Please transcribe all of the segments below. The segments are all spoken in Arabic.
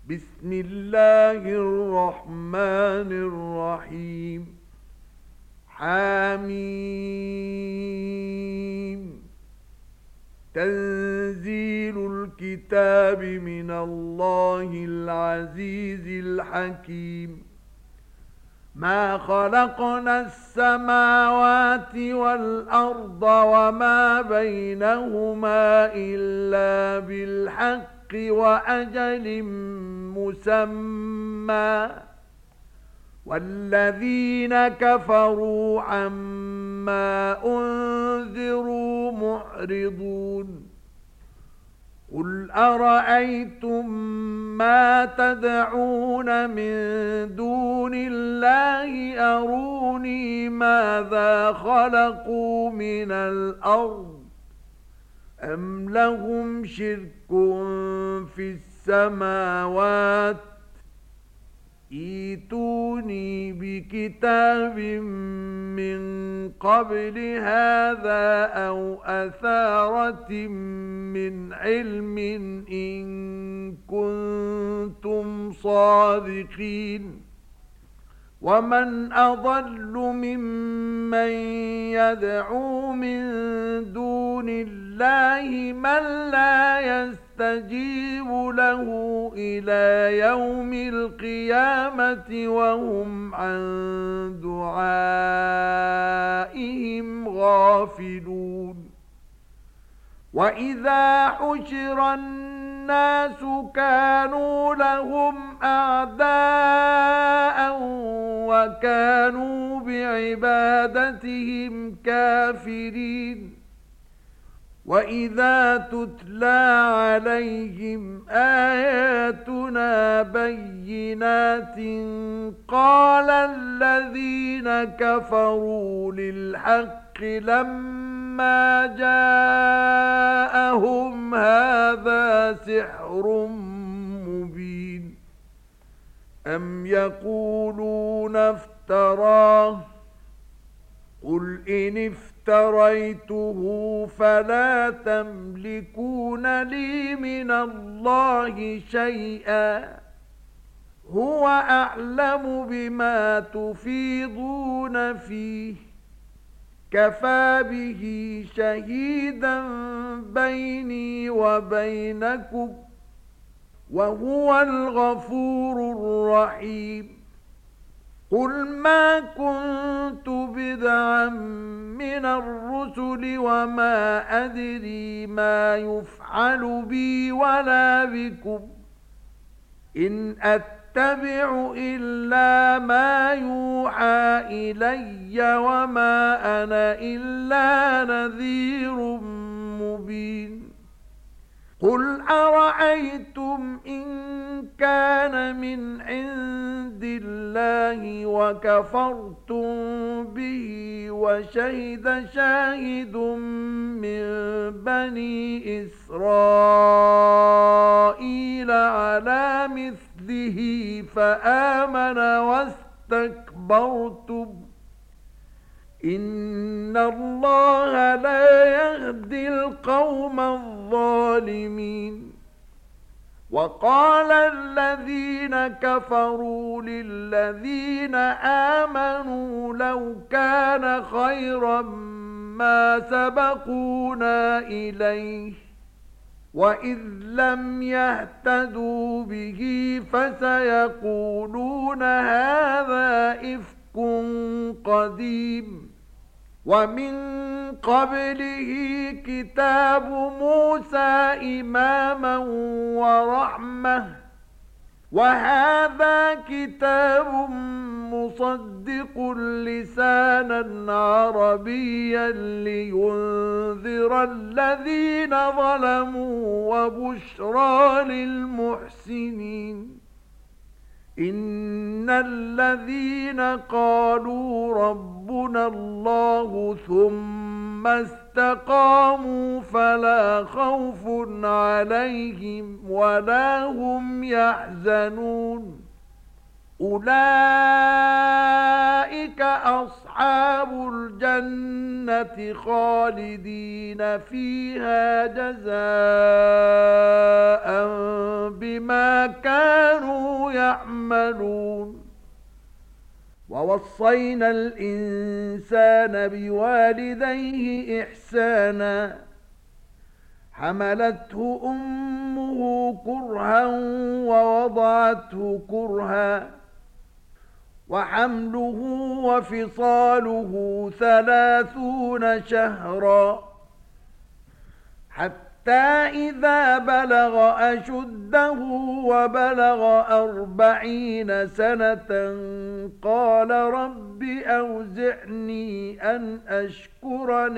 بسم الله الرحمن الرحيم. حميم. تنزيل الكتاب من الله العزيز الحكيم. ما خلقنا السماوات والأرض وما بينهما إلا بالحق وأجل مسمى، والذين كفروا عما أنذروا معرضون. قل أرأيتم ما تدعون من دون الله أروني ماذا خلقوا من الأرض أم لهم شرك في السماوات ائتوني بكتاب من قبل هذا أو أثارة من علم إن كنتم صادقين. ومن أضل ممن يدعو من دون الله من لا يستجيب له إلى يوم القيامة وهم عن دعائهم غافلون. وإذا حشر الناس كانوا لهم أعداء وكانوا بعبادتهم كافرين. وإذا تتلى عليهم آياتنا بينات قال الذين كفروا للحق لما جاءهم هذا سحر مبين. أم يقولون افتراه قل إن افتريته فلا تملكون لي من الله شيئا هو أعلم بما تفيضون فيه كفى به شهيدا بيني وبينكم وهو الغفور الرحيم. قل ما كنت بدعا من الرسل وما أدري ما يفعل بي ولا بكم إن أتبع إلا ما يوحى إلي وما أنا إلا نذير مبين. قل أرأيتم إن كان من عند الله وكفرتم به وشهد شاهد من بني إسرائيل على مثله فآمن واستكبرتم إن الله لا يهدي القوم الظالمين. وقال الذين كفروا للذين آمنوا لو كان خيرا ما سبقونا إليه وإذ لم يهتدوا به فسيقولون هذا إفك قديم. ومن قبله كتاب موسى إماما ورحمة وهذا كتاب مصدق لسانا عربيا لينذر الذين ظلموا وبشرى للمحسنين. إن الذين قالوا ربنا الله ثم استقاموا فلا خوف عليهم ولا هم يحزنون. أولئك أصحاب أصحاب الجنة خالدين فيها جزاء بما كانوا يعملون ووصينا الإنسان بوالديه إحسانا حملته أمه كرها ووضعته كرها وحمله وفصاله 30 شهرا حتى إذا بلغ أشده وبلغ 40 سنة قال رب أوزعني أن أشكر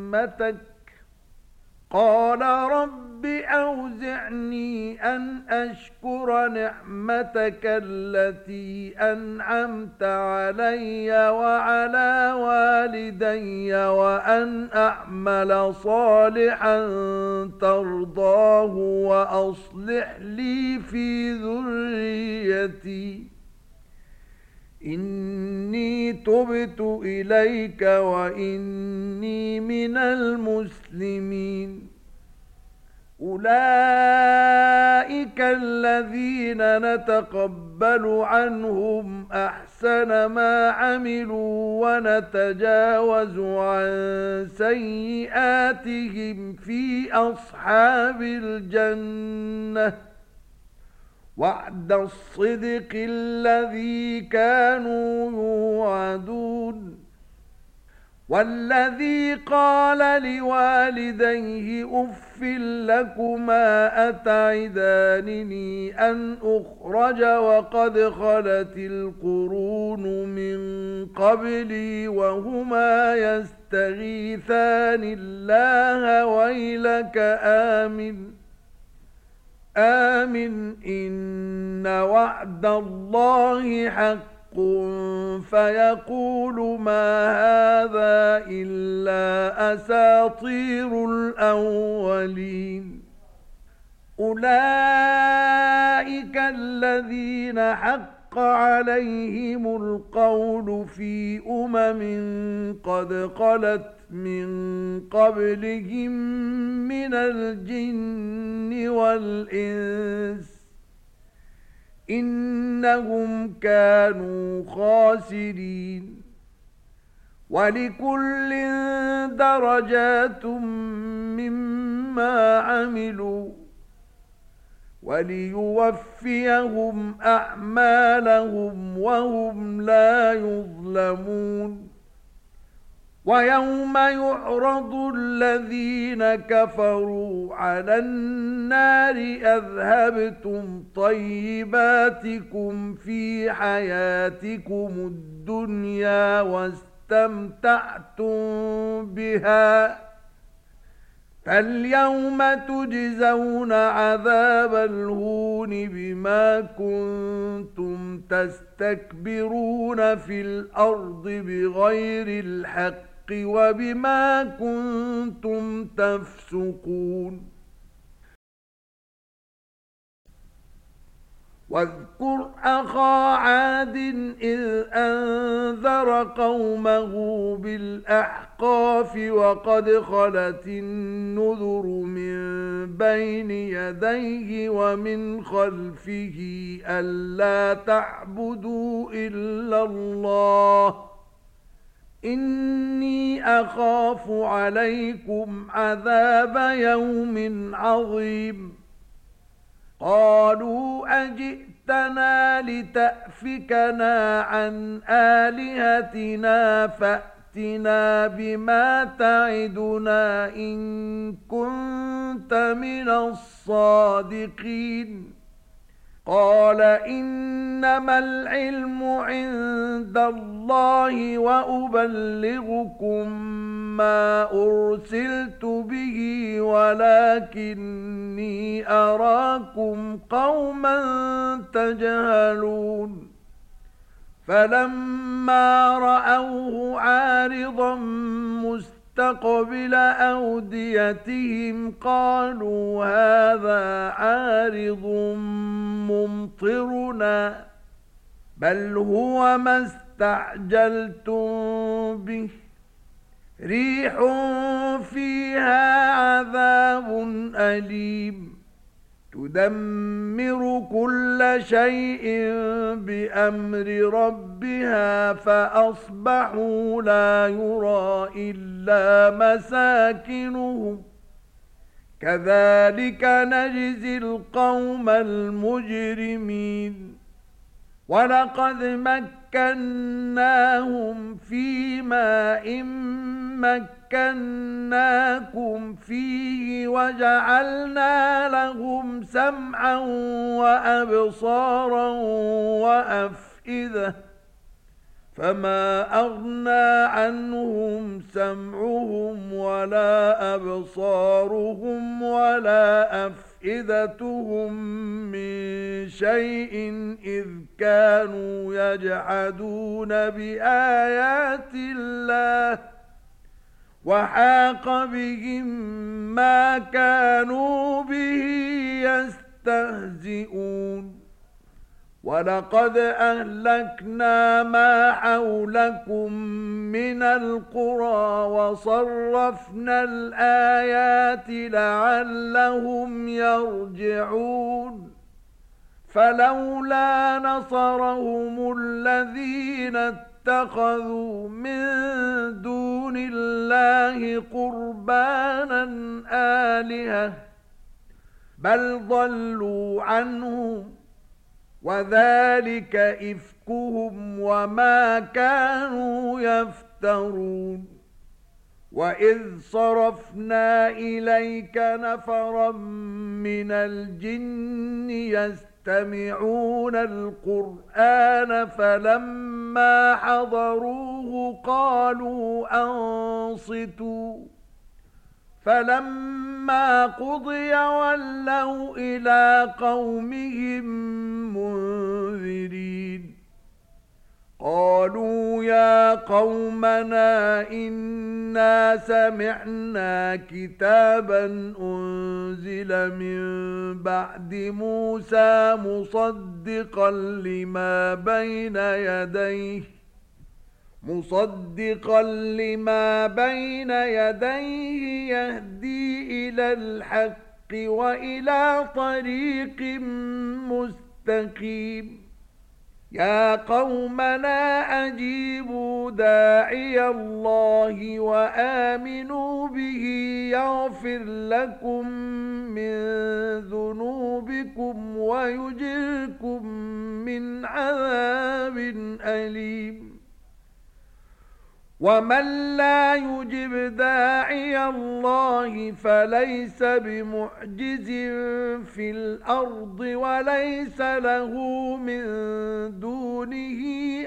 نعمتك التي أنعمت علي وعلى والدي وأن أعمل صالحا ترضاه وأصلح لي في ذريتي إني تبت إليك وإني من المسلمين أولئك الذين نتقبل عنهم أحسن ما عملوا ونتجاوز عن سيئاتهم في أصحاب الجنة وعد الصدق الذي كانوا يوعدون والذي قال لوالديه أف لكما أتعدانني أن أخرج وقد خلت القرون من قبلي وهما يستغيثان الله ويلك آمن إن وعد الله حق فيقول ما هذا إلا أساطير الأولين أولئك الذين حق عليهم القول في قد خلت من قبلهم من الجن والإنس إنهم كانوا خاسرين ولكل درجات مما عملوا وليوفيهم أعمالهم وهم لا يظلمون ويوم يعرض الذين كفروا على النار أذهبتم طيباتكم في حياتكم الدنيا واستمتعتم بها فاليوم تجزون عذاب الهون بما كنتم تستكبرون في الأرض بغير الحق وبما كنتم تفسقون واذكر أخا عاد إذ أنذر قومه بالأحقاف وقد خلت النذر من بين يديه ومن خلفه ألا تعبدوا إلا الله إني أخاف عليكم عذاب يوم عظيم قالوا أجئتنا لتأفكنا عن آلهتنا فأتنا بما تعدنا إن كنت من الصادقين قال إنما العلم عند الله وأبلغكم ما أرسلت به ولكني أراكم قوما تجهلون فلما رأوه عارضا مستقبل أوديتهم قالوا هذا عارض ممطرنا بل هو ما اسْتَعْجَلْتُمْ بِهِ رِيحٌ فِيهَا عَذَابٌ أَلِيمٌ تُدَمِّرُ كُلَّ شَيْءٍ بِأَمْرِ رَبِّهَا فَأَصْبَحُوا لَا يُرَى إِلَّا مَسَاكِنُهُمْ كَذَلِكَ نَجْزِي الْقَوْمَ الْمُجْرِمِينَ وَلَقَدْ مَكَّنَّاهُمْ فِي مَاءٍ مَكَّنَّاكُمْ فِيهِ وَجَعَلْنَا لَهُمْ سَمْعًا وَأَبْصَارًا وَأَفْئِدَةً فَمَا أَغْنَى عَنْهُمْ سَمْعُهُمْ وَلَا أَبْصَارُهُمْ وَلَا أَفْئِدَتُهُمْ مِنْ شَيْءٍ إِذْ كَانُوا يَجْحَدُونَ بِآيَاتِ اللَّهِ وَحَاقَ بِهِمْ مَا كَانُوا بِهِ يَسْتَهْزِئُونَ وَلَقَدْ أَهْلَكْنَا مَا حَوْلَكُمْ مِنَ الْقُرَى وَصَرَّفْنَا الْآيَاتِ لَعَلَّهُمْ يَرْجِعُونَ فَلَوْلَا نَصَرَهُمُ الَّذِينَ اتَّخَذُوا مِن دُونِ اللَّهِ قُرْبَانًا آلِهَةً بَلْ ضَلُّوا عَنْهُمْ وَذَلِكَ إِفْكُهُمْ وَمَا كَانُوا يَفْتَرُونَ وَإِذْ صَرَفْنَا إِلَيْكَ نَفَرًا مِنَ الْجِنِّ يَسْتَمِعُونَ الْقُرْآنَ فَلَمَّا حَضَرُوهُ قَالُوا أَنصِتُوا فَلَمَّا قُضِيَ وَلَّوْا إِلَى قَوْمِهِمْ مُنذِرِينَ قَالُوا يَا قَوْمَنَا إِنَّا سَمِعْنَا كِتَابًا أُنزِلَ مِن بَعْدِ مُوسَى مُصَدِّقًا لما بين يديه يهدي إلى الحق وإلى طريق مستقيم يا قومنا أجيبوا داعي الله وآمنوا به يغفر لكم من ذنوبكم ويجركم من عذاب أليم ومن لا يجب داعي الله فليس بمعجز في الأرض وليس له من دونه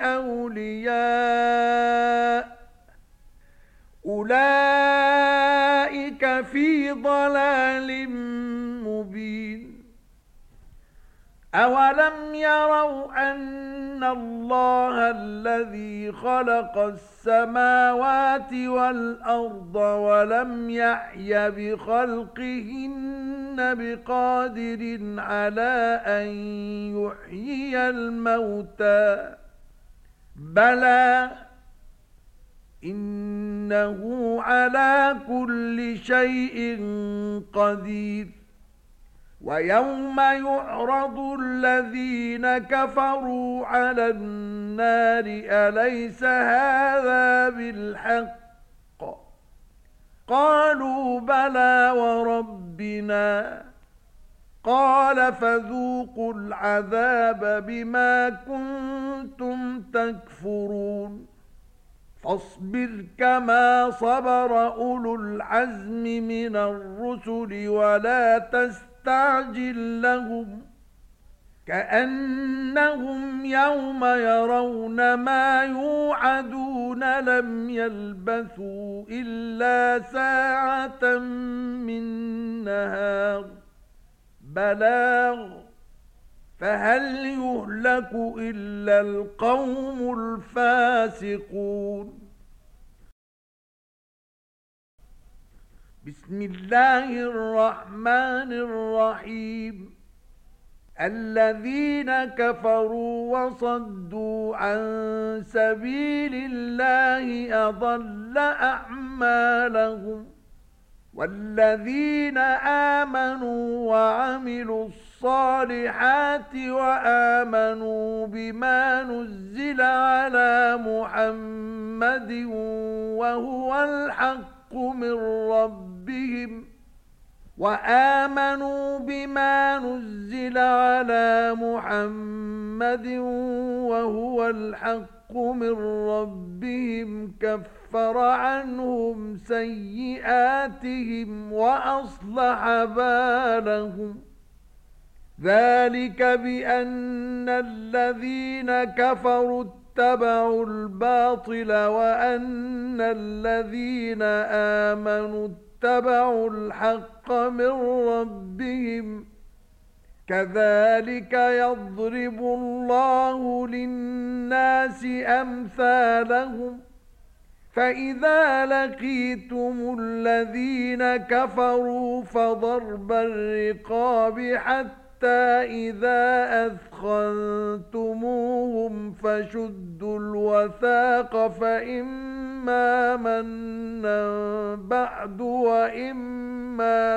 أولياء أولئك في ضلال مبين أولم يروا أن الله الذي خلق السماوات والأرض ولم يعي بخلقهن بقادر على أن يحيي الموتى بلى إنه على كل شيء قدير ويوم يعرض الذين كفروا على النار أليس هذا بالحق قالوا بلى وربنا قال فذوقوا العذاب بما كنتم تكفرون فاصبر كما صبر أولو العزم من الرسل ولا تستعجل لهم كأنهم يوم يرون ما يوعدون لم يلبثوا إلا ساعة من نهار بلاغ فهل يهلك إلا القوم الفاسقون بسم الله الرحمن الرحيم الذين كفروا وصدوا عن سبيل الله أضل أعمالهم والذين آمنوا وعملوا الصالحات وآمنوا بما نزل على محمد وهو الحق من ربهم وآمنوا بما نزل على محمد وهو الحق من ربهم كفر عنهم سيئاتهم وأصلح بالهم ذلك بأن الذين كفروا اتبعوا الباطل وأن الذين آمنوا اتبعوا الحق من ربهم كذلك يضرب الله للناس أمثالهم فإذا لقيتم الذين كفروا فضرب الرقاب حتى إذا أثخنتموهم فشدوا الوثاق فإما منا بعد وإما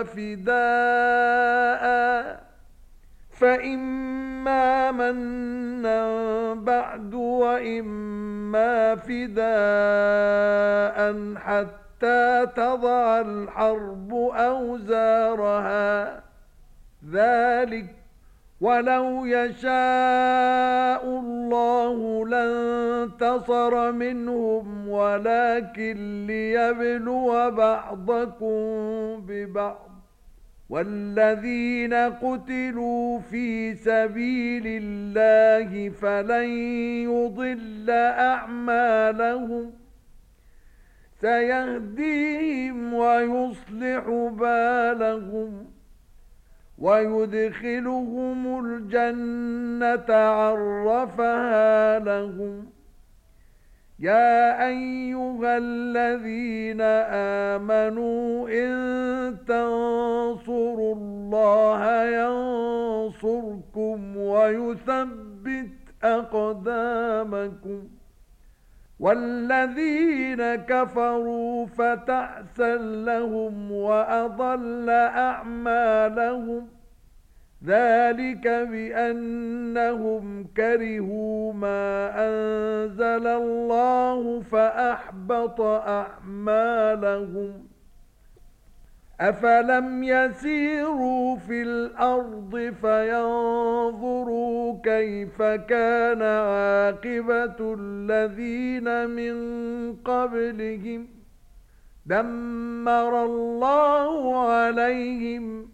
فداء حتى تضع الحرب أوزارها ذلك ولو يشاء الله لانتصر منهم ولكن ليبلو بعضكم ببعض والذين قتلوا في سبيل الله فلن يضل أعمالهم سيهديهم ويصلح بالهم ويدخلهم الجنة عرفها لهم يا أيها الذين آمنوا إن تنصروا الله ينصركم ويثبت أقدامكم والذين كفروا فتعسا لهم وأضل أعمالهم ذلك بأنهم كرهوا ما أنزل الله فأحبط أعمالهم أفلم يسيروا في الأرض فينظروا كيف كان عاقبة الذين من قبلهم دمر الله عليهم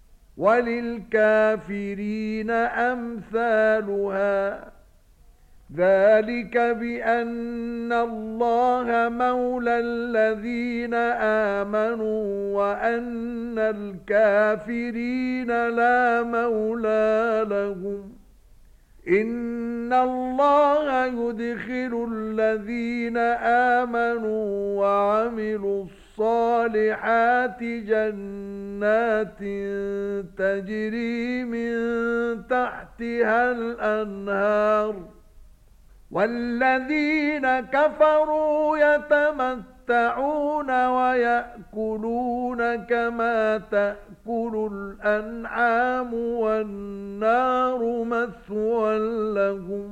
وللكافرين أمثالها ذلك بأن الله مولى الذين آمنوا وأن الكافرين لا مولى لهم إن الله يدخل الذين آمنوا وعملوا الصالحات جنات تجري من تحتها الأنهار والذين كفروا يتمتعون ويأكلون كما تأكل الأنعام والنار مثوى لهم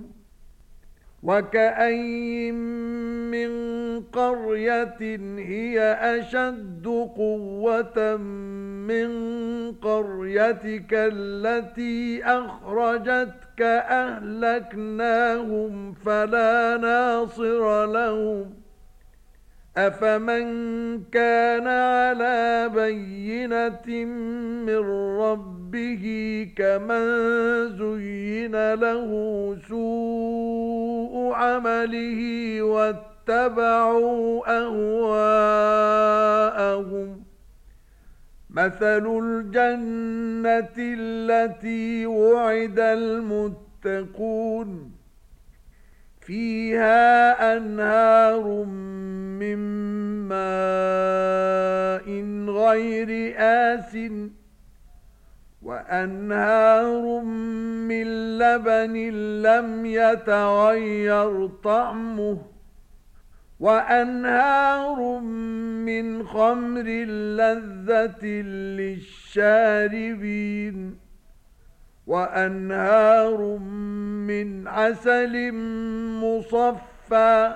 وكأين من قرية هي أشد قوة من قريتك التي أخرجتك أهلكناهم فلا ناصر لهم أفمن كان على بينة من ربه كمن زين له سوء عمله واتبعوا أهواءهم مثل الجنة التي وعد المتقون فيها أنهار من ماء غير آسٍ وأنهار من لبن لم يتغير طعمه وأنهار من خمر لذة للشاربين وأنهار من عسل مصفى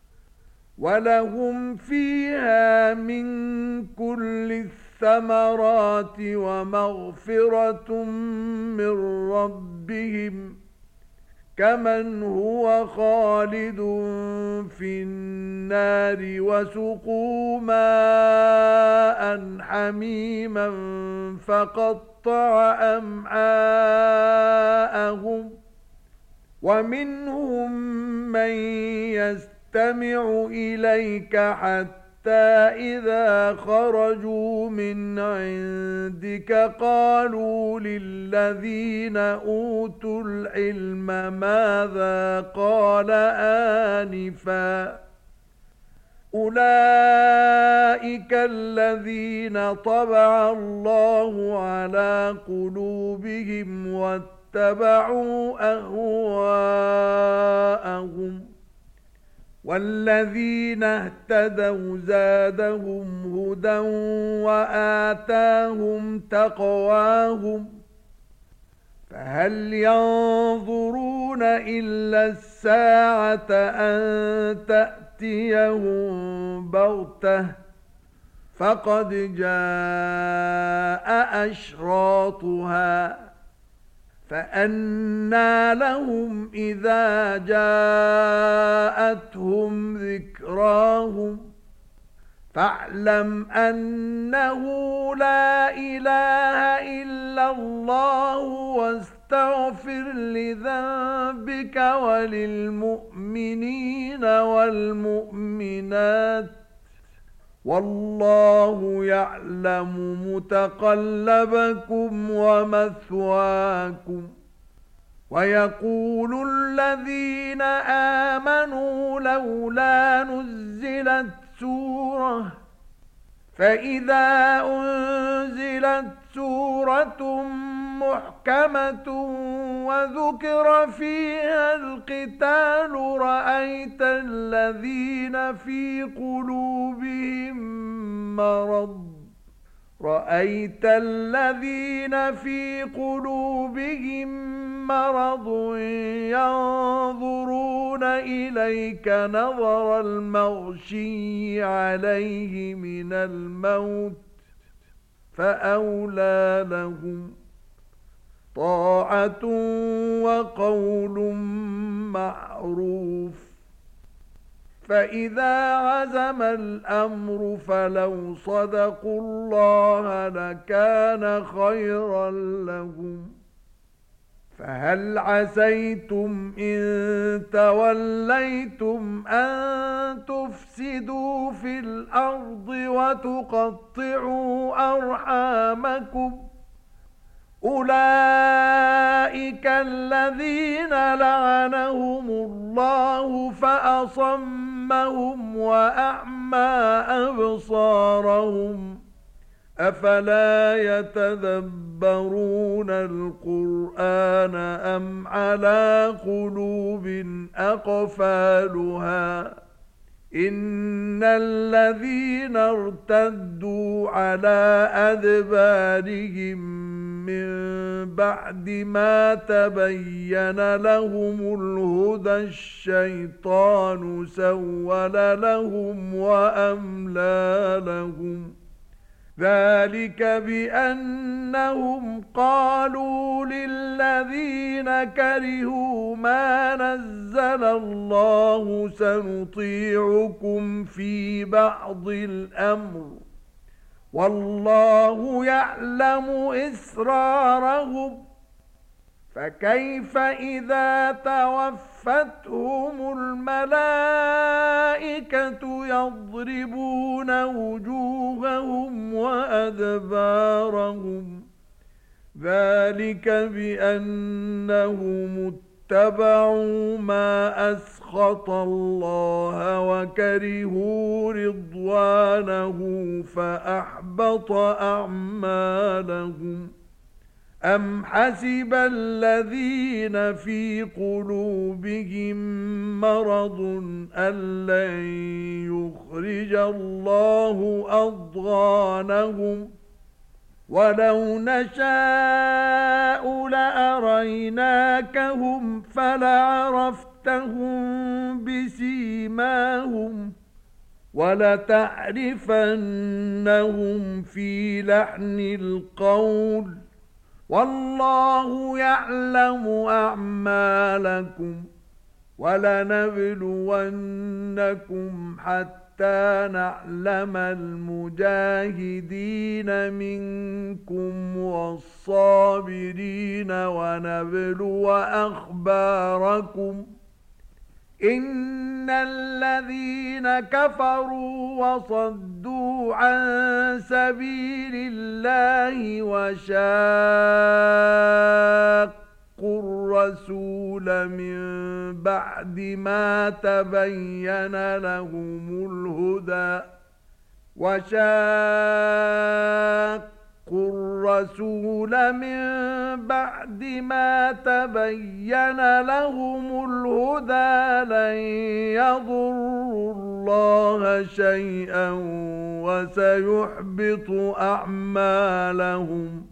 ولهم فيها من كل الثمرات ومغفرة من ربهم كمن هو خالد في النار وسقوا ماء حميما فقطع أمعاءهم ومنهم من يستمع إليك حتى إذا خرجوا من عندك قالوا للذين أوتوا العلم ماذا قال آنفا أولئك الذين طبع الله على قلوبهم واتبعوا أهواءهم والذين اهتدوا زادهم هدى وآتاهم تقواهم فهل ينظرون إلا الساعة أن تأتيهم بغتة فقد جاء أشراطها فأنى لهم إذا جاءتهم ذكراهم فاعلم أنه لا إله إلا الله واستغفر لذنبك وللمؤمنين والمؤمنات والله يعلم متقلبكم ومثواكم ويقول الذين آمنوا لولا نزلت سورة فإذا أنزلت سورة محكمة وذكر فيها القتال رأيت الذين في قلوبهم مرض ينظرون إليك نظر المغشي عليه من الموت فأولى لهم طاعة وقول معروف فإذا عزم الأمر فلو صدقوا الله لكان خيرا لهم فهل عسيتم إن توليتم أن تفسدوا في الأرض وتقطعوا أرحامكم أولئك الذين لعنهم الله فأصمهم وأعمى أبصارهم أفلا يتدبرون القرآن أم على قلوب أقفالها إن الذين ارتدوا على أدبارهم من بعد ما تبين لهم الهدى الشيطان سول لهم وأملى لهم ذلك بأنهم قالوا للذين كرهوا ما نزل الله سنطيعكم في بعض الأمر والله يعلم إسرارهم فكيف إذا توفتهم الملائكة يضربون وجوههم وأدبارهم ذلك بأنهم اتبعوا ما أسخط الله وكرهوا رضوانه فأحبط أعمالهم أَمْ حَسِبَ الَّذِينَ فِي قُلُوبِهِم مَّرَضٌ أَن لَّن يُخْرِجَ اللَّهُ أَضْغَانَهُمْ وَلَوْ نَشَاءُ لَأَرَيْنَاكَهُمْ فَلَعَرَفْتَهُم بِسِيمَاهُمْ وَلَتَعْرِفَنَّهُمْ فِي لَحْنِ الْقَوْلِ وَاللَّهُ يَعْلَمُ أَعْمَالَكُمْ وَلَنَبْلُوَنَّكُمْ حَتَّى نَعْلَمَ الْمُجَاهِدِينَ مِنكُمْ وَالصَّابِرِينَ وَنَبْلُوَ أَخْبَارَكُمْ إِنَّ الَّذِينَ كَفَرُوا وَصَدُّوا عَن سَبِيلِ اللَّهِ وَشَاقُّوا الرَّسُولَ مِن بَعْدِ مَا تَبَيَّنَ لَهُمُ الْهُدَى لَن يَضُرُّوا اللَّهَ شَيْئًا وَسَيُحْبِطُ أَعْمَالَهُمْ.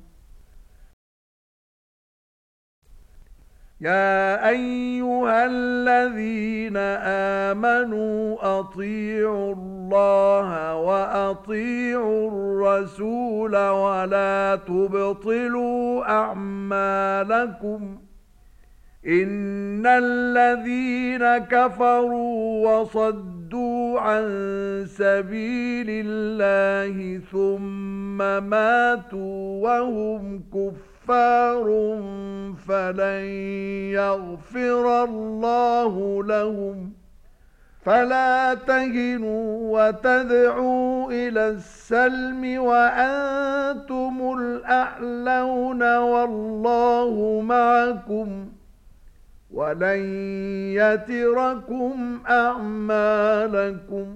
يَا أَيُّهَا الَّذِينَ آمَنُوا أَطِيعُوا اللَّهَ وَأَطِيعُوا الرَّسُولَ وَلَا تُبْطِلُوا أَعْمَالَكُمْ إِنَّ الَّذِينَ كَفَرُوا وَصَدُّوا عَن سَبِيلِ اللَّهِ ثُمَّ مَاتُوا وَهُمْ كُفَّارٌ فَلَن يَغْفِرَ اللَّهُ لَهُمْ فَلَا تَهِنُوا وَتَدْعُوا إِلَى السَّلْمِ وَأَنْتُمُ الْأَعْلَوْنَ وَاللَّهُ مَعَكُمْ وَلَن يَتِرَكُمْ أَعْمَالَكُمْ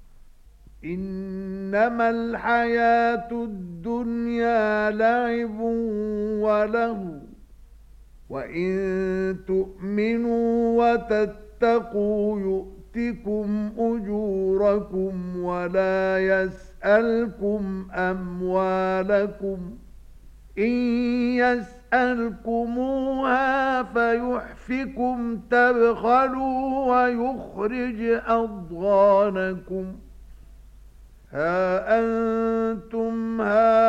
إِنَّمَا الْحَيَاةُ الدُّنْيَا لَعِبٌ وَلَهْوٌ وَإِن تُؤْمِنُوا وَتَتَّقُوا يُؤْتِكُمْ أُجُورَكُمْ وَلَا يَسْأَلْكُمْ أَمْوَالَكُمْ إِن يَسْأَلْكُمُوهَا فَيُحْفِكُمْ تَبْخَلُوا وَيُخْرِجْ أَضْغَانَكُمْ هَا أَنْتُمْ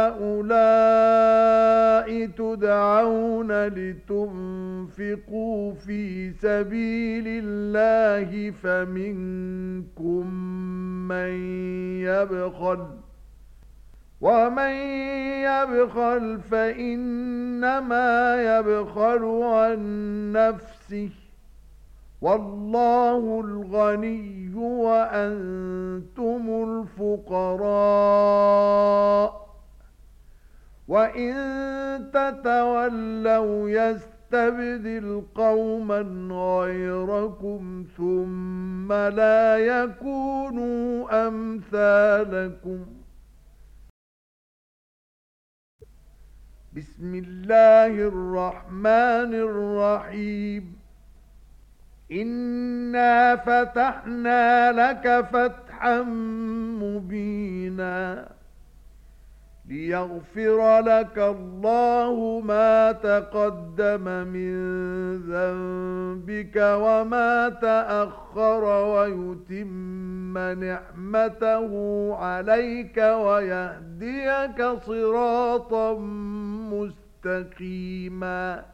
هَؤُلَاءِ تُدْعَوْنَ لِتُنْفِقُوا فِي سَبِيلِ اللَّهِ فَمِنكُم مَّن يَبْخَلُ وَمَن يَبْخَلْ فَإِنَّمَا يَبْخَلُ عَن نَّفْسِهِ وَاللَّهُ الْغَنِيُّ وَأَنتُمُ الْفُقَرَاءُ وَإِن تَتَوَلَّوْا يَسْتَبْدِلْ قَوْمًا غَيْرَكُمْ ثُمَّ لَا يَكُونُوا أَمْثَالَكُمْ. بسم الله الرحمن الرحيم إِنَّا فَتَحْنَا لَكَ فَتْحًا مُبِينًا لِيَغْفِرَ لَكَ اللَّهُ مَا تَقَدَّمَ مِنْ ذَنبِكَ وَمَا تَأَخَّرَ وَيُتِمَّ نِعْمَتَهُ عَلَيْكَ وَيَهْدِيَكَ صِرَاطًا مُسْتَقِيمًا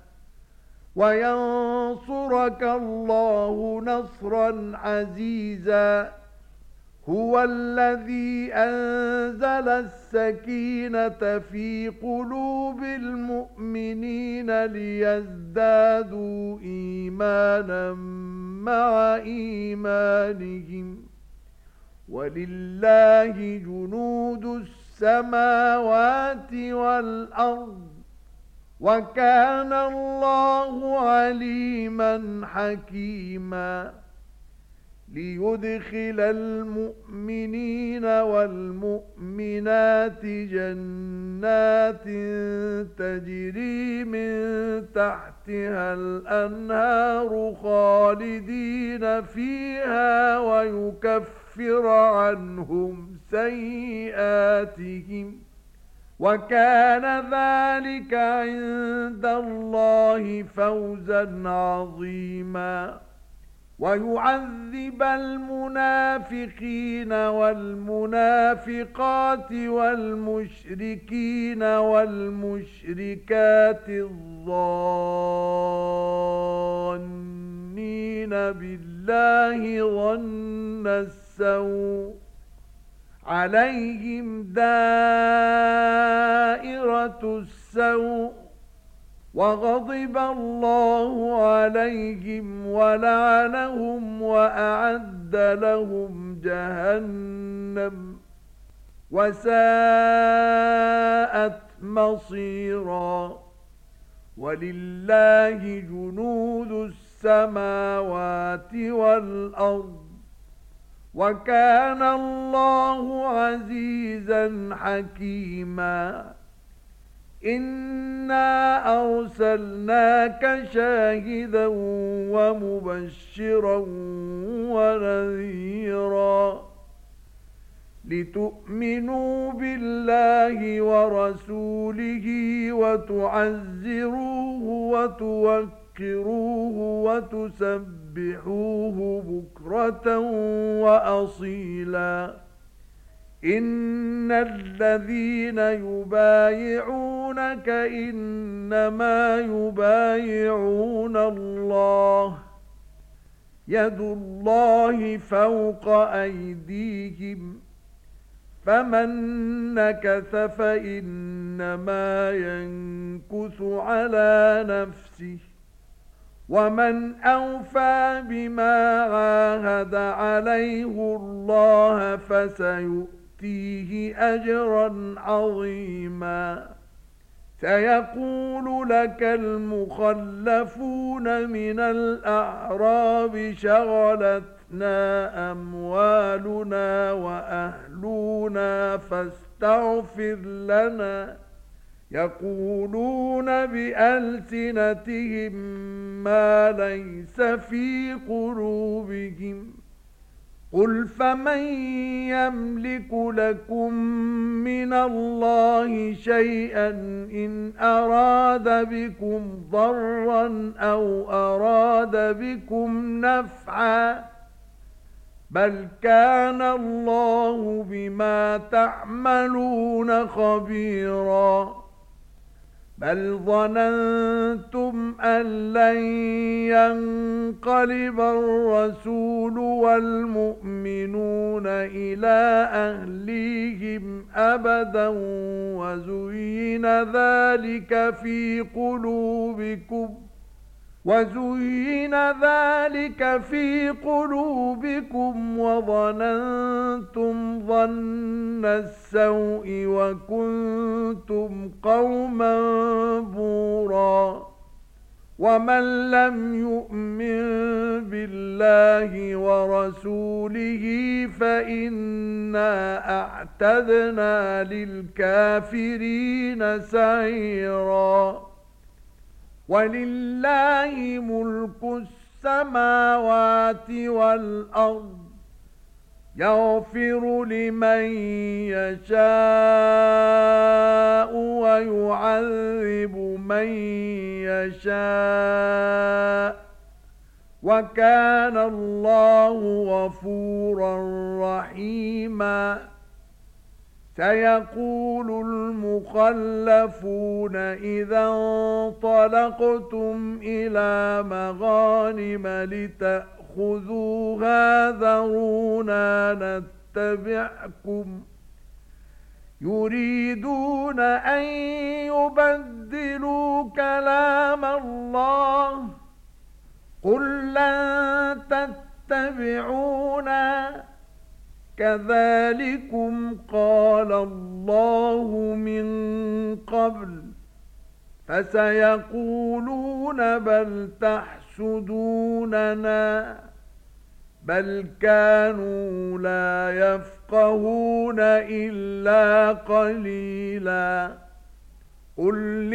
وَيَنصُرَكَ اللَّهُ نَصْرًا عَزِيزًا هُوَ الَّذِي أَنزَلَ السَّكِينَةَ فِي قُلُوبِ الْمُؤْمِنِينَ لِيَزْدَادُوا إِيمَانًا مَّعَ إِيمَانِهِمْ وَلِلَّهِ جُنُودُ السَّمَاوَاتِ وَالْأَرْضِ وَكَانَ اللَّهُ عَلِيمًا حَكِيمًا ليدخل المؤمنين والمؤمنات جنات تجري من تحتها الأنهار خالدين فيها ويكفر عنهم سيئاتهم وكان ذلك عند الله فوزا عظيما ويعذب المنافقين والمنافقات والمشركين والمشركات الظانين بالله ظن السوء عليهم دائرة السوء وغضب الله عليهم ولعنهم وأعد لهم جهنم وساءت مصيرا ولله جنود السماوات والأرض وكان الله عزيزا حكيما إنا أرسلناك شاهدا ومبشرا ونذيرا لتؤمنوا بالله ورسوله وتعزروه وتوقروه وتسبحوه بكرة وأصيلا إن الذين يبايعونك إنما يبايعون الله يد الله فوق أيديهم فمن نكث فإنما ينكث على نفسه ومن أوفى بما عاهد عليه الله فسيؤتيه أجرا عظيما سيقول لك المخلفون من الأعراب شغلتنا أموالنا وأهلنا فاستغفر لنا يقولون بألسنتهم ما ليس في قلوبهم قل فمن يملك لكم من الله شيئا إن أراد بكم ضرا أو أراد بكم نفعا بل كان الله بما تعملون خبيرا بل ظننتم أن لن ينقلب الرسول والمؤمنون إلى أهليهم أبدا وزين ذلك في قلوبكم وظننتم ظن السوء وكنتم قوما بورا ومن لم يؤمن بالله ورسوله فإنا أعتدنا للكافرين سعيرا ولله ملك السماوات والأرض يغفر لمن يشاء ويعذب من يشاء وكان الله غفورا رحيما سيقول المخلفون إذا انطلقتم إلى مغانم لتأخذوها ذرونا نتبعكم يريدون أن يبدلوا كلام الله قل لن تتبعونا كذلكم قال الله من قبل فسيقولون بل تحسدوننا بل كانوا لا يفقهون إلا قليلا قل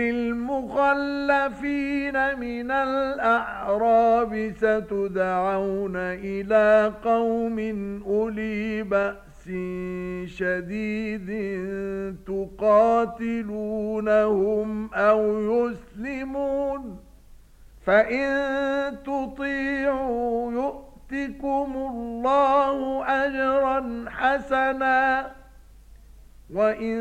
للمخلفين من الأعراب ستدعون إلى قوم أولي بأس شديد تقاتلونهم أو يسلمون فإن تطيعوا يؤتكم الله أجرا حسنا وإن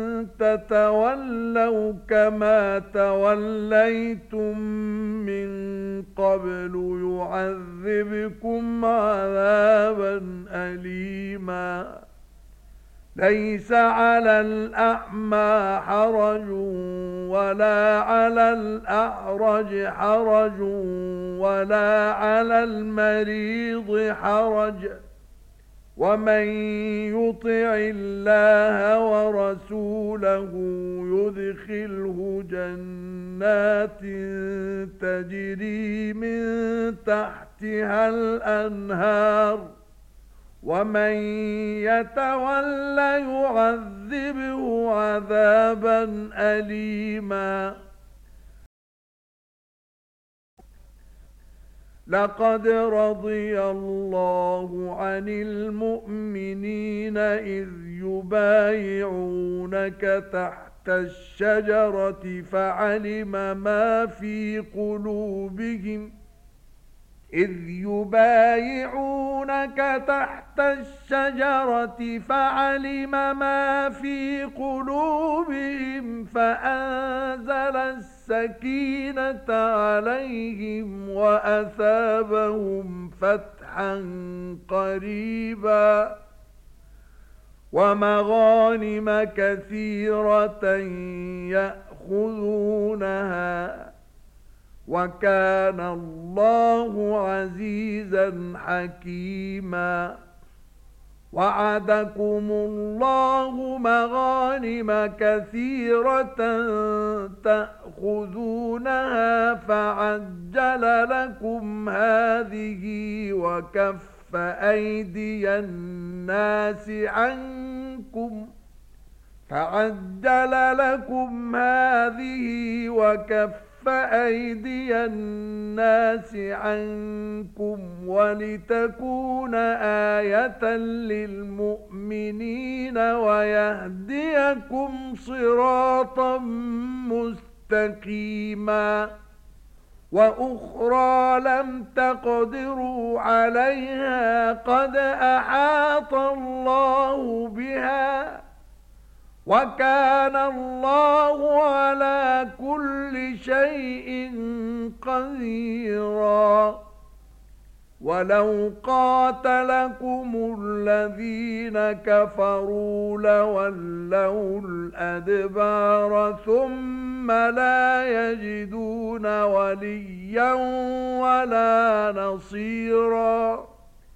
تتولوا كما توليتم من قبل يعذبكم عذابا أليما ليس على الأعمى حرج ولا على الأعرج حرج ولا على المريض حرج ومن يطع الله ورسوله يدخله جنات تجري من تحتها الأنهار ومن يتول يعذبه عذابا أليما لقد رضي الله عن المؤمنين إذ يبايعونك تحت الشجرة فعلم ما في قلوبهم فعلم ما في قلوبهم فأنزل السكينة عليهم وأثابهم فتحا قريبا ومغانم كثيرة يأخذونها وكان الله عزيزا حكيما وعدكم الله مغانم كثيرة تأخذونها فعجل لكم هذه وكف أيدي الناس عنكم ولتكون آية للمؤمنين ويهديكم صراطا مستقيما وأخرى لم تقدروا عليها قد أحاط الله بها وكان الله على كل شيء قديرا ولو قاتلكم الذين كفروا لولوا الأدبار ثم لا يجدون وليا ولا نصيرا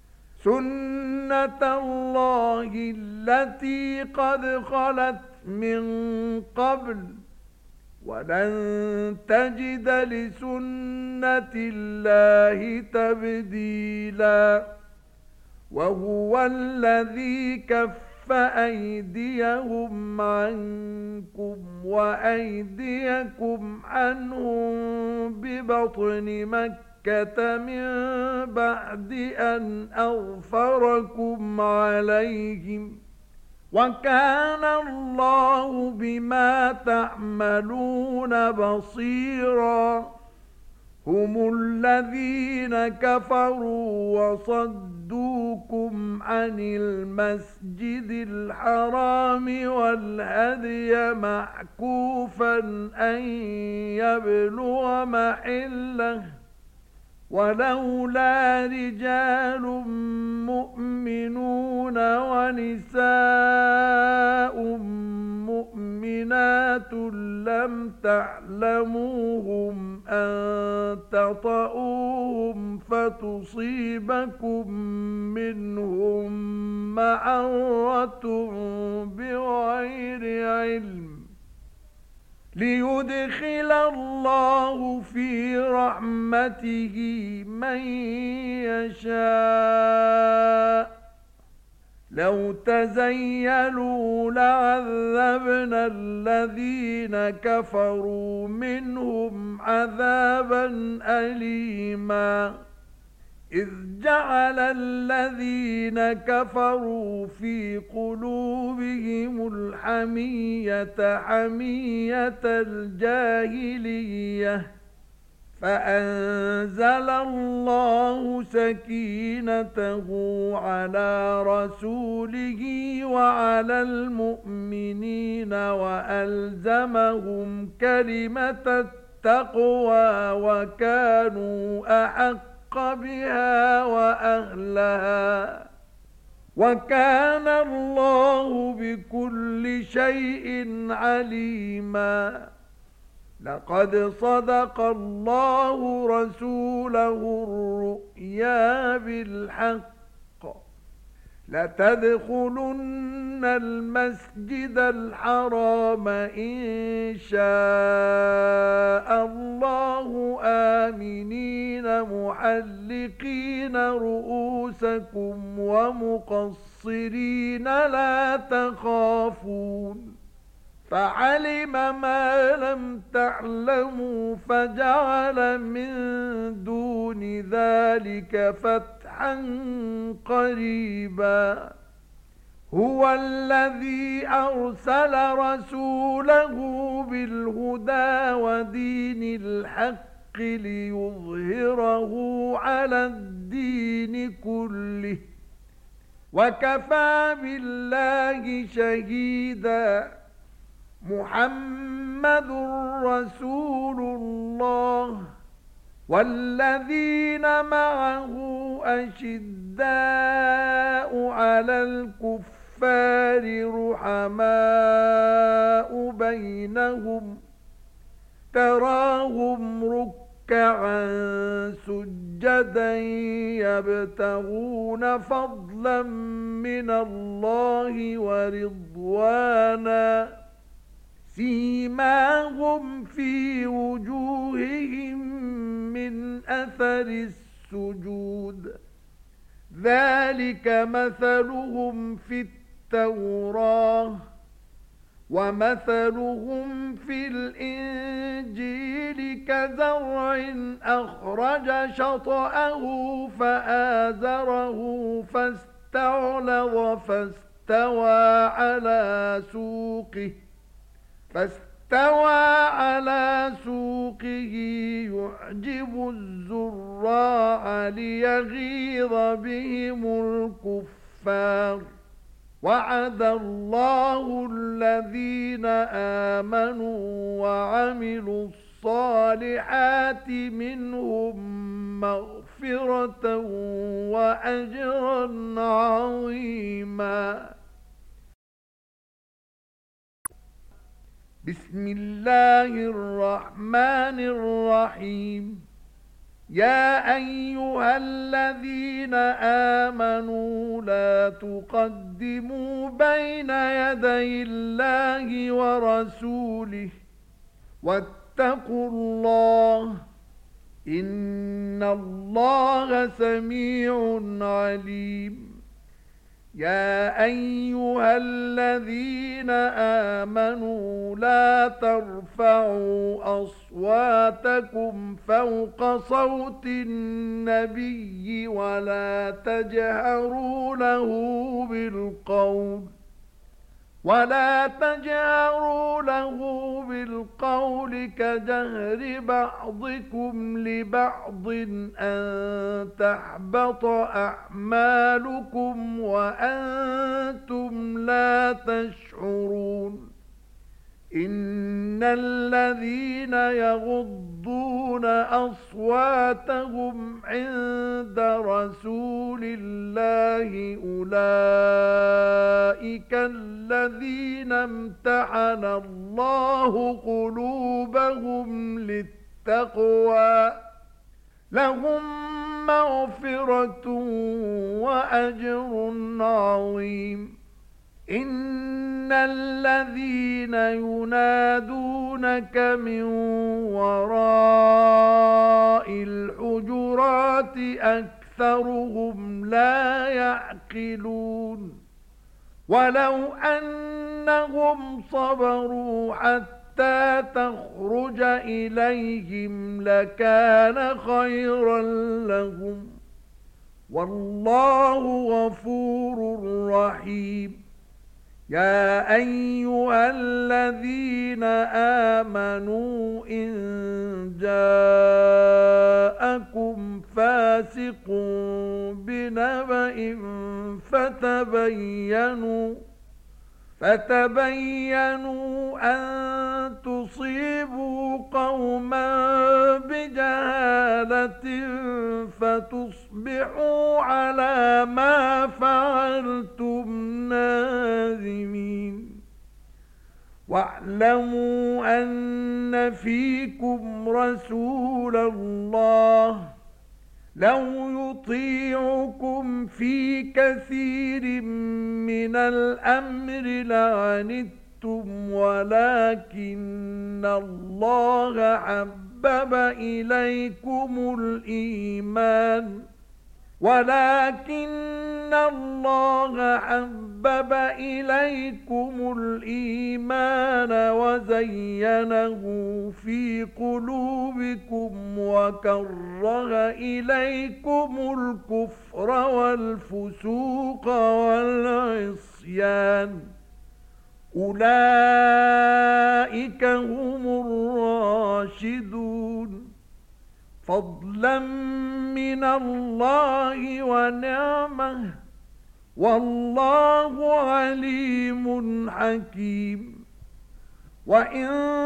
سنة الله التي قد خلت من قبل ولن تجد لسنة الله تبديلا وهو الذي كف أيديهم عنكم وأيديكم عنهم ببطن مكة من بعد أن أغفركم عليهم وكان الله بما تعملون بصيرا هم الذين كفروا وصدوكم عن المسجد الحرام والهدي معكوفا أن يبلغ محله ولولا رجال مؤمنون ونساء مؤمنات لم تعلموهم أن تطؤوهم فتصيبكم منهم معرة بغير علم ليدخل الله في رحمته من يشاء. لو تزيلوا لعذبنا الذين كفروا منهم عذابا أليما إذ جعل الذين كفروا في قلوبهم الحمية حمية الجاهلية فأنزل الله سكينته على رسوله وعلى المؤمنين وألزمهم كلمة التقوى وكانوا أحق بها وأهلها وكان الله بكل شيء عليما لقد صدق الله رسوله الرؤيا بالحق لتدخلن المسجد الحرام إن شاء الله آمنين محلقين رؤوسكم ومقصرين لا تخافون فعلم ما لم تعلموا فجعل من دون ذلك فتحا قريبا هو الذي أرسل رسوله بالهدى ودين الحق ليظهره على الدين كله وكفى بالله شهيدا محمد رسول الله والذين معه أشداء على الكفار رحماء بينهم تراهم ركعا سجدا يبتغون فضلا من الله ورضوانا سيماهم في وجوههم من أثر السجود ذلك مثلهم في التوراة ومثلهم في الإنجيل كزرع أخرج شطأه فآزره فاستغلظ فاستوى على سوقه يعجب الزراع ليغيظ بهم الكفار وعد الله الذين آمنوا وعملوا الصالحات منهم مغفرة وأجرا عظيما بسم الله الرحمن الرحيم يا أيها الذين آمنوا لا تقدموا بين يدي الله ورسوله واتقوا الله إن الله سميع عليم يا أيها الذين آمنوا لا ترفعوا أصواتكم فوق صوت النبي ولا تجهروا له بالقول كجهر بعضكم لبعض أن تحبط أعمالكم وأنتم لا تشعرون إن الذين يغضون أصواتهم عند رسول الله أولئك الذين امتحن الله قلوبهم للتقوى لهم مغفرة وأجر عظيم إن الذين ينادونك من وراء الحجرات أكثرهم لا يعقلون ولو أنهم صبروا حتى تخرج إليهم لكان خيرا لهم والله غفور رحيم يا أيها الذين آمنوا إن جاءكم فاسق بنبأ فتبينوا أن تصيبوا قوما بجهالة فتصبحوا على ما فعلتم نادمين واعلموا أن فيكم رسول الله لو يطيعكم في كثير من الأمر لعنتم ولكن الله حبب إليكم الإيمان وزينه في قلوبكم وكره إليكم الكفر والفسوق والعصيان أولئك هم الراشدون فضلا من الله ونعمه والله عليم حكيم وإن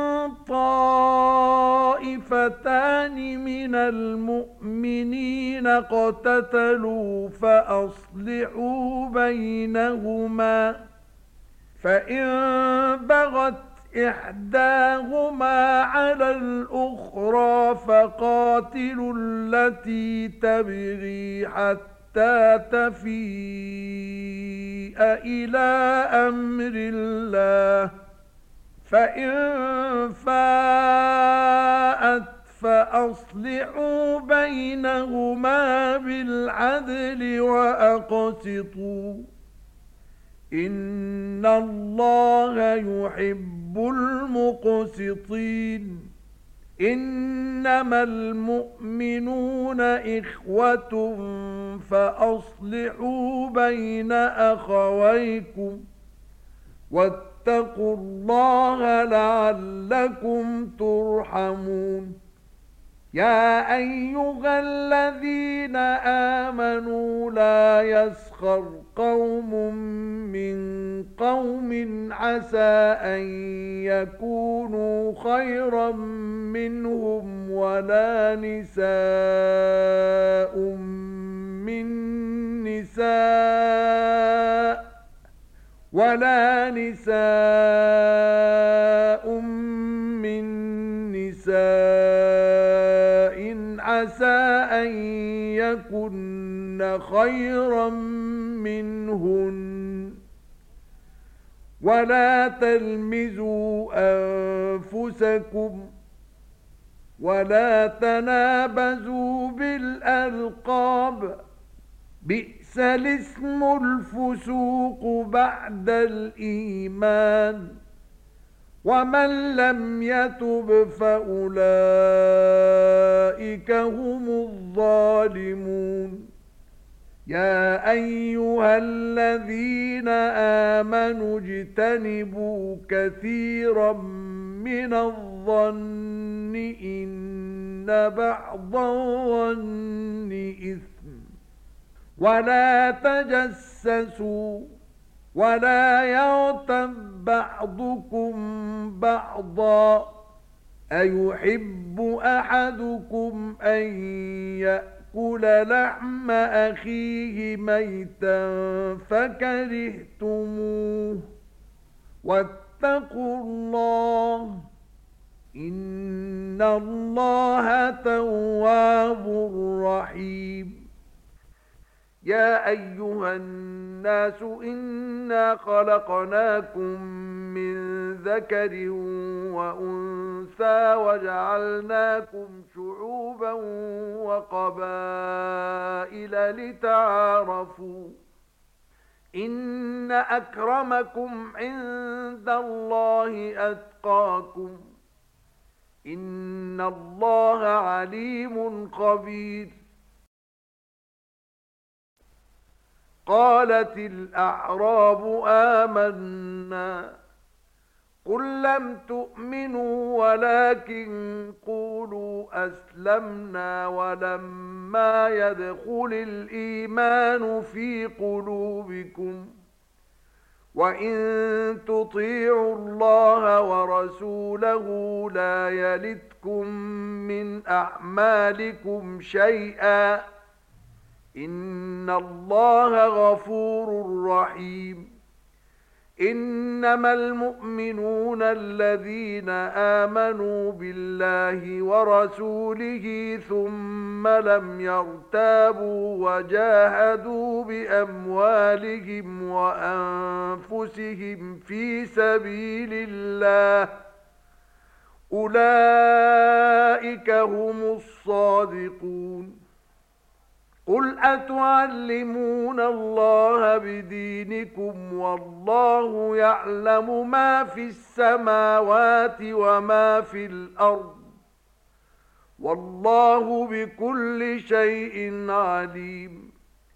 طائفتان من المؤمنين اقتتلوا فأصلحوا بينهما فإن بغت إحداهما على الأخرى فقاتلوا التي تبغي حتى تفيء إلى أمر الله فإن فاءت فأصلحوا بينهما بالعدل وأقسطوا إن الله يحب المقسطين إنما المؤمنون إخوة فأصلحوا بين أخويكم واتقوا الله لعلكم ترحمون يا أيها الذين آمنوا لا يسخر قوم من قوم عسى أن يكونوا خيرا منهم ولا نساء من نساء عسى أن يكن خيرا منهن ولا تلمزوا أنفسكم ولا تنابزوا بالألقاب بئس الاسم الفسوق بعد الإيمان ومن لم يتب فأولئك هم الظالمون يا أيها الذين آمنوا اجتنبوا كثيرا من الظن إن بعض الظن إثم ولا تجسسوا ولا يغتب بعضكم بعضا أيحب أحدكم أن يأكل لحم أخيه ميتا فكرهتموه واتقوا الله إن الله تواب رحيم يا أيها الناس إنا خلقناكم من ذكر وأنثى وجعلناكم شعوبا وقبائل لتعارفوا إن أكرمكم عند الله أتقاكم إن الله عليم خبير. قالت الأعراب آمنا قل لم تؤمنوا ولكن قولوا أسلمنا ولما يدخل الإيمان في قلوبكم وإن تطيعوا الله ورسوله لا يلتكم من أعمالكم شيئا إن الله غفور رحيم. إنما المؤمنون الذين آمنوا بالله ورسوله ثم لم يرتابوا وجاهدوا بأموالهم وأنفسهم في سبيل الله أولئك هم الصادقون. قل أتعلمون الله بدينكم والله يعلم ما في السماوات وما في الأرض والله بكل شيء عليم.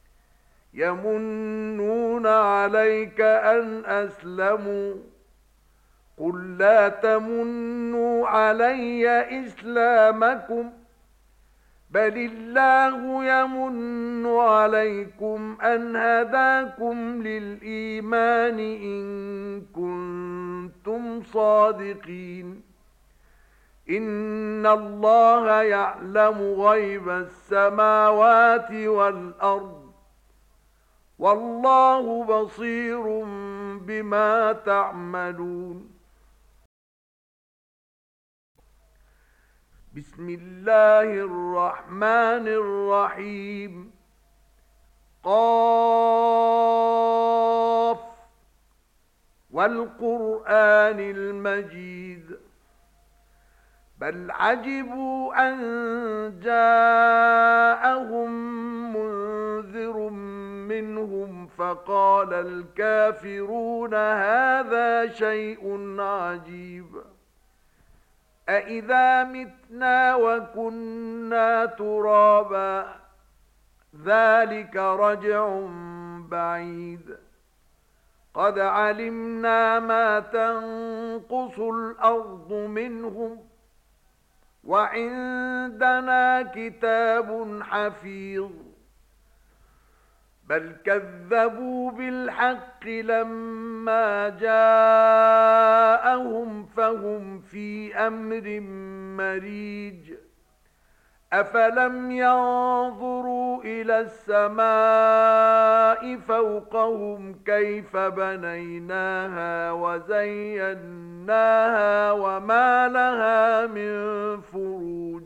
يمنون عليك أن أسلموا قل لا تمنوا علي إسلامكم بل الله يمن عليكم أن هداكم للإيمان إن كنتم صادقين. إن الله يعلم غيب السماوات والأرض والله بصير بما تعملون. بسم الله الرحمن الرحيم. قاف والقرآن المجيد بل عجبوا أن جاءهم منذر منهم فقال الكافرون هذا شيء عجيب أإذا متنا وكنا ترابا ذلك رجع بعيد قد علمنا ما تنقص الأرض منهم وعندنا كتاب حفيظ بل كذبوا بالحق لما جاءهم فهم في أمر مريج أفلم ينظروا إلى السماء فوقهم كيف بنيناها وزيناها وما لها من فروج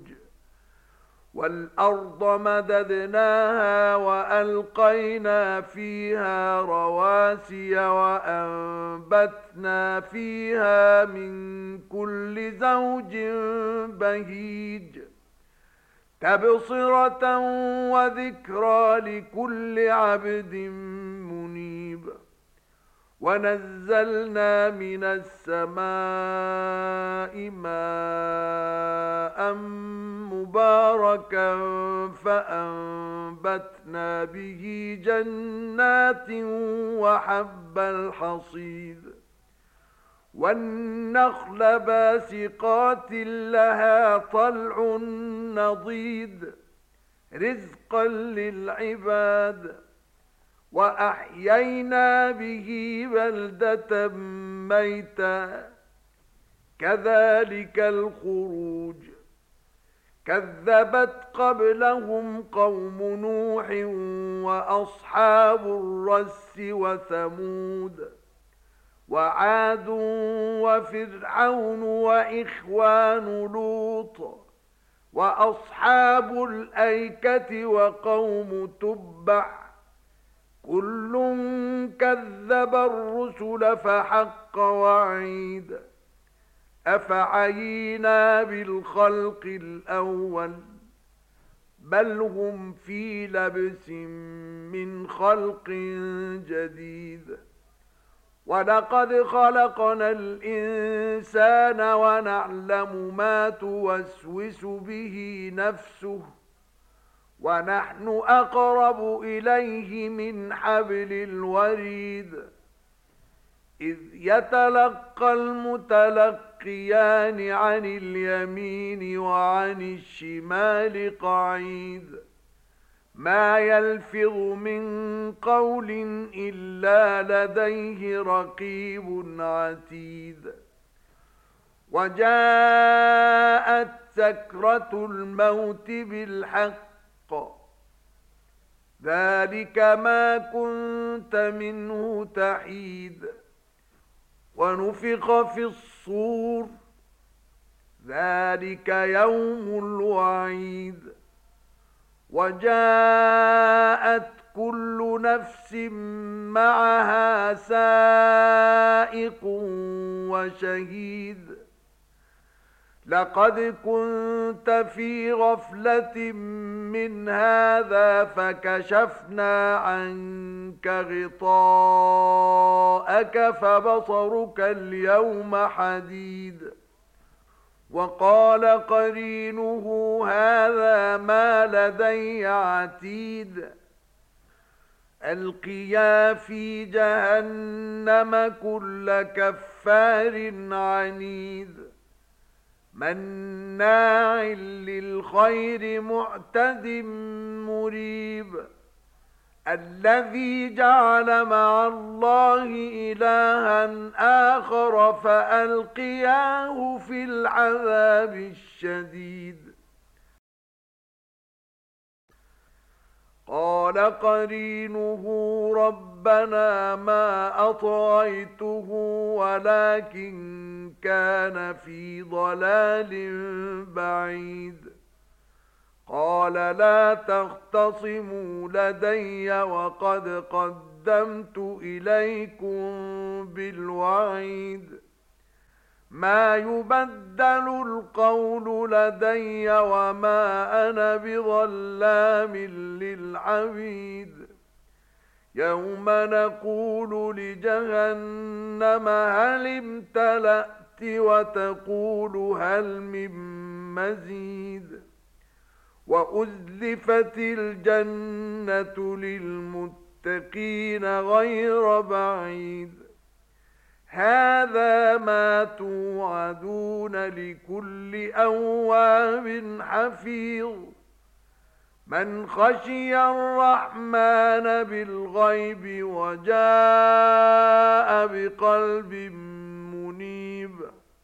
والأرض مددناها وألقينا فيها رواسي وأنبتنا فيها من كل زوج بهيج تبصرة وذكرى لكل عبد منيب ونزلنا من السماء ماء مباركا فأنبتنا به جنات وحب الحصيد والنخل باسقات لها طلع نضيد رزقا للعباد وأحيينا به بلدة ميتا كذلك الخروج كذبت قبلهم قوم نوح وأصحاب الرس وثمود وعاد وفرعون وإخوان لوط وأصحاب الأيكة وقوم تبع كل كذب الرسل فحق وعيد أفعينا بالخلق الأول بل هم في لبس من خلق جديد ولقد خلقنا الإنسان ونعلم ما توسوس به نفسه ونحن أقرب إليه من حبل الوريد إذ يتلقى المتلقيان عن اليمين وعن الشمال قعيد ما يلفظ من قول إلا لديه رقيب عتيد وجاءت سكرة الموت بالحق ذلك ما كنت منه تحيد ونفخ في الصور ذلك يوم الوعيد وجاءت كل نفس معها سائق وشهيد لقد كنت في غفلة من هذا فكشفنا عنك غطاءك فبصرك اليوم حديد وقال قرينه هذا ما لدي عتيد ألقيا في جهنم كل كفار عنيد مناع للخير معتد مريب الذي جعل مع الله إلها آخر فألقياه في العذاب الشديد قال قرينه ربنا ما أطغيته ولكن كان في ضلال بعيد قال لا تختصموا لدي وقد قدمت إليكم بالوعيد ما يبدل القول لدي وما أنا بظلام للعبيد يوم نقول لجهنم هل امتلأت وتقول هل من مزيد وأزلفت الجنة للمتقين غير بعيد هذا ما توعدون لكل أواب حفيظ من خشي الرحمن بالغيب وجاء بقلب منيب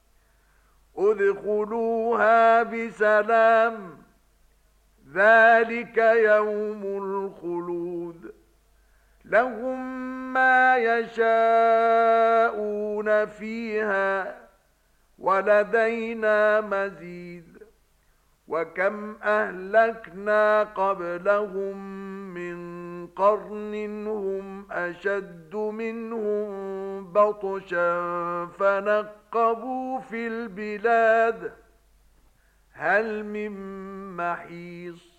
ادخلوها بسلام ذلك يوم الخلود لهم ما يشاءون فيها ولدينا مزيد وكم أهلكنا قبلهم من قرن هم أشد منهم بطشا فنقبوا في البلاد هل من محيص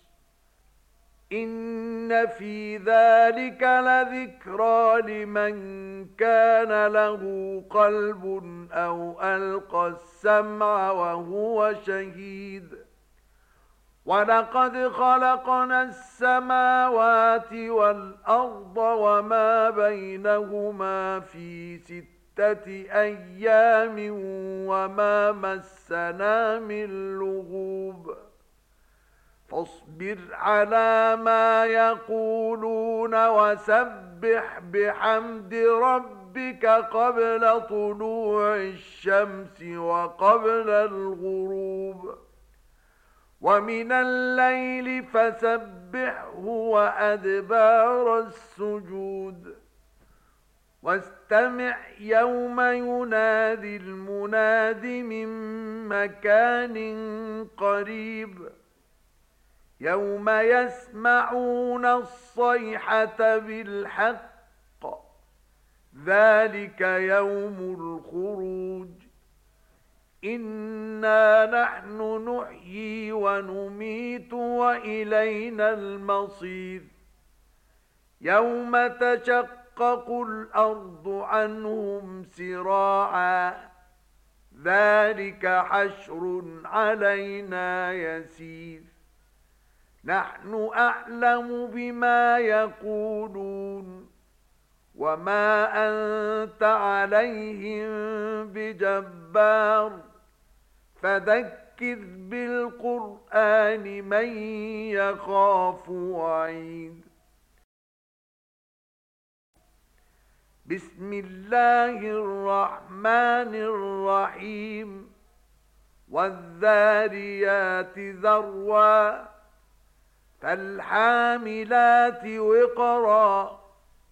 إن في ذلك لذكرى لمن كان له قلب أو ألقى السمع وهو شهيد ولقد خلقنا السماوات والأرض وما بينهما في 6 أيام وما مسنا من لغوب فاصبر على ما يقولون وسبح بحمد ربك قبل طلوع الشمس وقبل الغروب ومن الليل فسبحه وأدبار السجود واستمع يوم ينادي المناد من مكان قريب يوم يسمعون الصيحة بالحق ذلك يوم الخروج إنا نحن نحيي ونميت وإلينا المصير يوم تشقق الأرض عنهم سراعا ذلك حشر علينا يسير نحن أعلم بما يقولون وما أنت عليهم بجبار فذكر بالقرآن من يخاف وعيد بسم الله الرحمن الرحيم والذاريات ذروا فالحاملات وقرا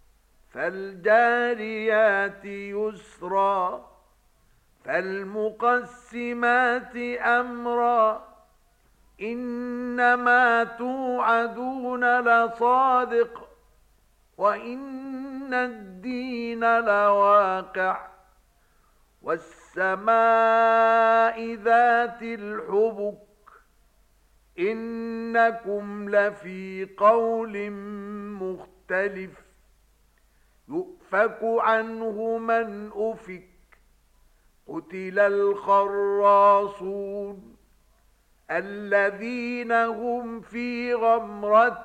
فالجاريات يسرا فالمقسمات أمرا إنما توعدون لصادق وإن الدين لواقع والسماء ذات الحبك إنكم لفي قول مختلف يؤفك عنه من أفك قتل الخراصون الذين هم في غمرة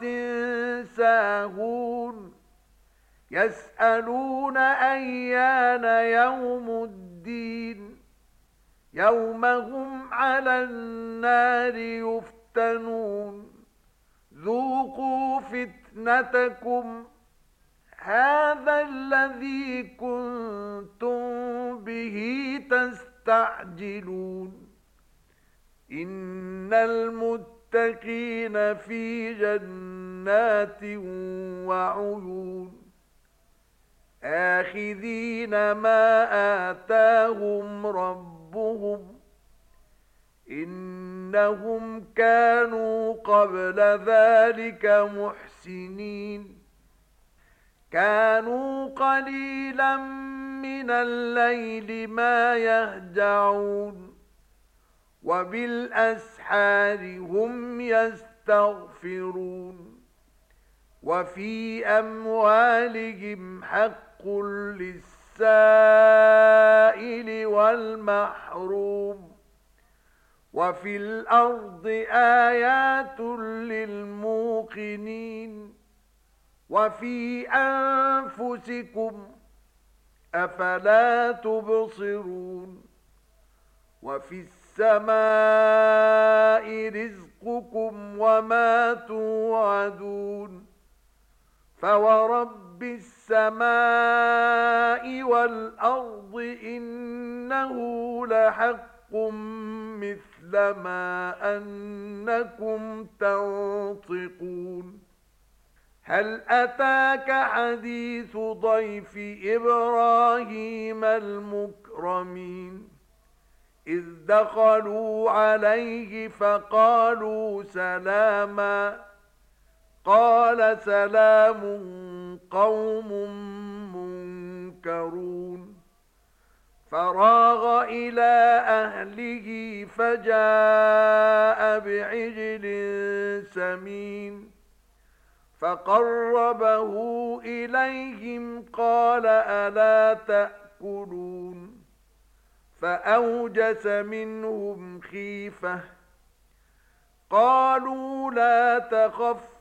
ساهون يسألون أيان يوم الدين يوم هم على النار يفتنون ذوقوا فتنتكم هذا الذي كنتم به تستعجلون إن المتقين في جنات وعيون آخذين ما آتاهم ربهم إنهم كانوا قبل ذلك محسنين كانوا قليلا من الليل ما يهجعون وبالأسحار هم يستغفرون وفي أموالهم حق للسائل والمحروم وفي الأرض آيات للموقنين وفي أنفسكم أفلا تبصرون وفي السماء رزقكم وما توعدون فورب السماء والأرض إنه لحق مثل ما أنكم تنطقون هل أتاك حديث ضيف إبراهيم المكرمين إذ دخلوا عليه فقالوا سلاما قال سلام قوم منكرون فراغ إلى أهله فجاء بعجل سمين فقربه إليهم قال ألا تأكلون فأوجس منهم خيفة قالوا لا تخف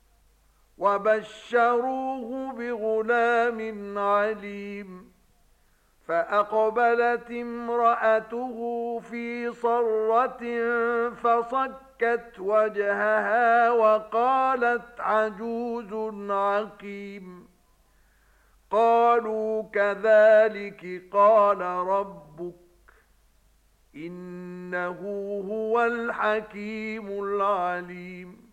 وبشروه بغلام عليم فأقبلت امرأته في صرة فصكت وجهها وقالت عجوز عقيم قالوا كذلك قال ربك إنه هو الحكيم العليم